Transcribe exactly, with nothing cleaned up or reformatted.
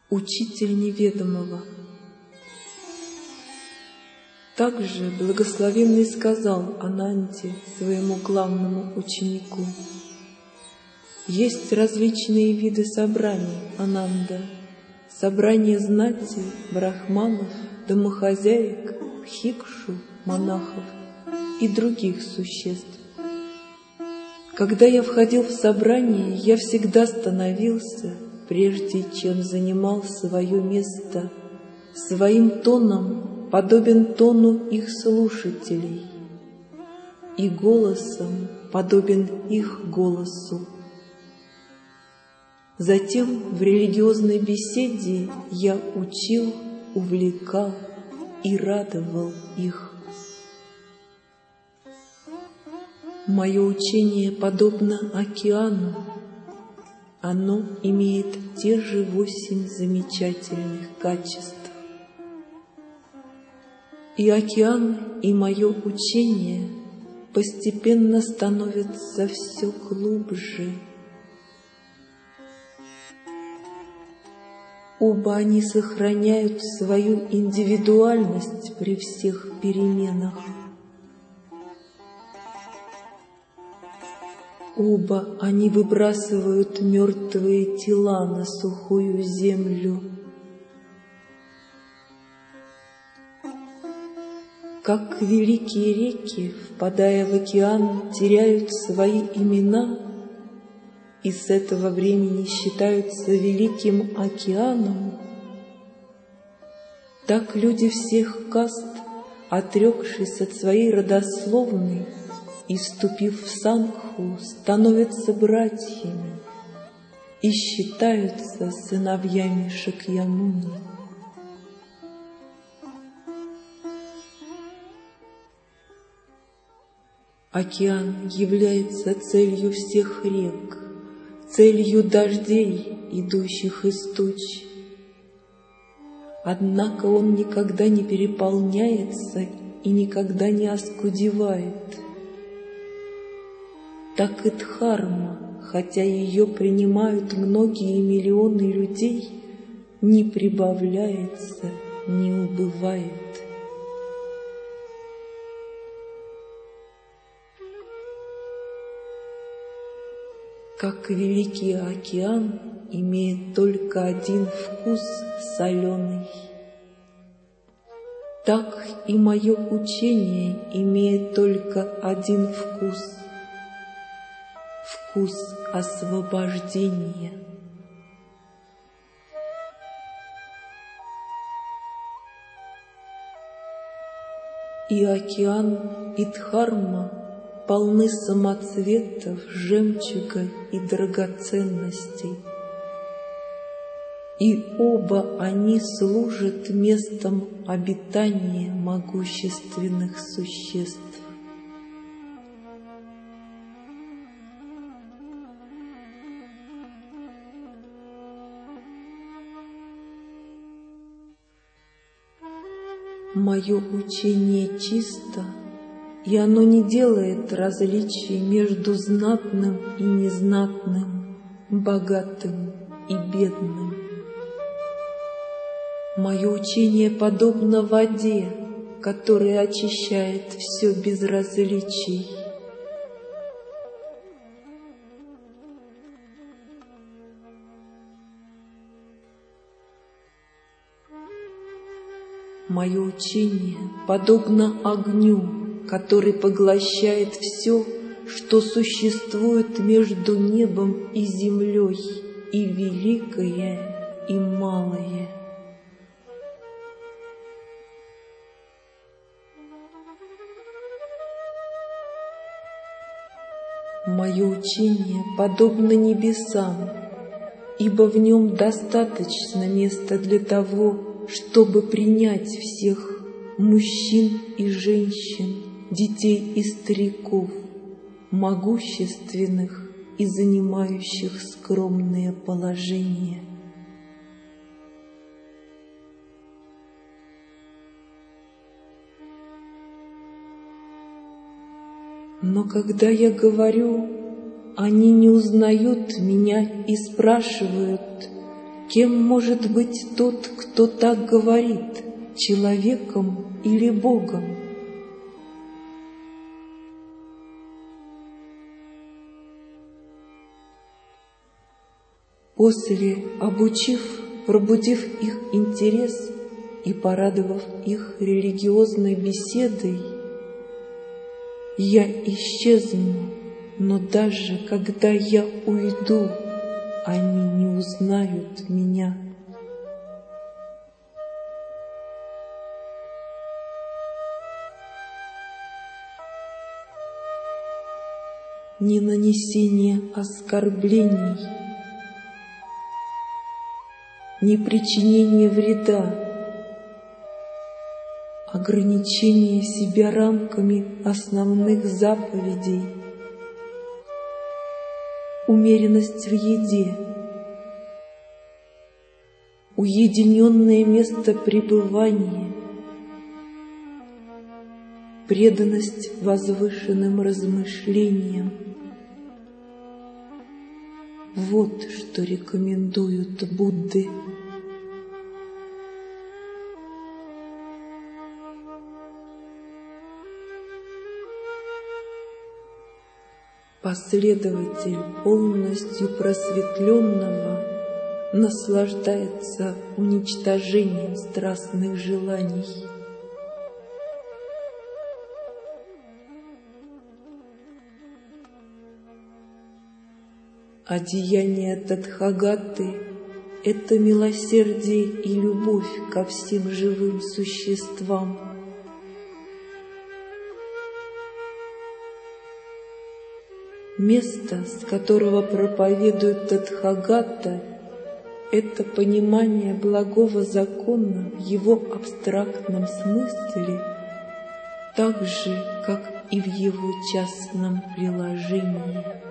Учитель неведомого. Также Благословенный сказал Ананде, своему главному ученику: «Есть различные виды собраний, Ананда, собрание знати, брахманов, домохозяек, бхикшу, монахов и других существ. Когда я входил в собрание, я всегда становился, прежде чем занимал свое место, своим тоном подобен тону их слушателей и голосом подобен их голосу. Затем в религиозной беседе я учил, увлекал и радовал их. Мое учение подобно океану. Оно имеет те же восемь замечательных качеств. И океан, и мое учение постепенно становятся все глубже. Оба они сохраняют свою индивидуальность при всех переменах. Оба они выбрасывают мертвые тела на сухую землю. Как великие реки, впадая в океан, теряют свои имена и с этого времени считаются великим океаном, так люди всех каст, отрекшись от своей родословной и вступив в сангху, становятся братьями и считаются сыновьями Шакьямуни. Океан является целью всех рек, целью дождей, идущих из туч. Однако он никогда не переполняется и никогда не оскудевает. Так и Дхарма, хотя ее принимают многие миллионы людей, не прибавляется, не убывает. Как великий океан имеет только один вкус соленый, так и мое учение имеет только один вкус — вкус освобождения. И океан, и Дхарма полны самоцветов, жемчуга и драгоценностей. И оба они служат местом обитания могущественных существ. Мое учение чисто, и оно не делает различий между знатным и незнатным, богатым и бедным. Мое учение подобно воде, которая очищает все без различий. Мое учение подобно огню, который поглощает все, что существует между небом и землей, и великое, и малое. Мое учение подобно небесам, ибо в нем достаточно места для того, чтобы принять всех мужчин и женщин, детей и стариков, могущественных и занимающих скромные положения. Но когда я говорю, они не узнают меня и спрашивают: Кем может быть тот, кто так говорит, человеком или Богом? После, обучив, пробудив их интерес и порадовав их религиозной беседой, я исчезну, но даже когда я уйду, они не узнают меня. Ни нанесение оскорблений, ни причинение вреда, ограничение себя рамками основных заповедей, умеренность в еде, уединенное место пребывания, преданность возвышенным размышлениям. Вот что рекомендуют Будды. Последователь полностью просветленного наслаждается уничтожением страстных желаний. Одеяние Тадхагаты — это милосердие и любовь ко всем живым существам. Место, с которого проповедует Тадхагата, это понимание благого закона в его абстрактном смысле, так же, как и в его частном приложении.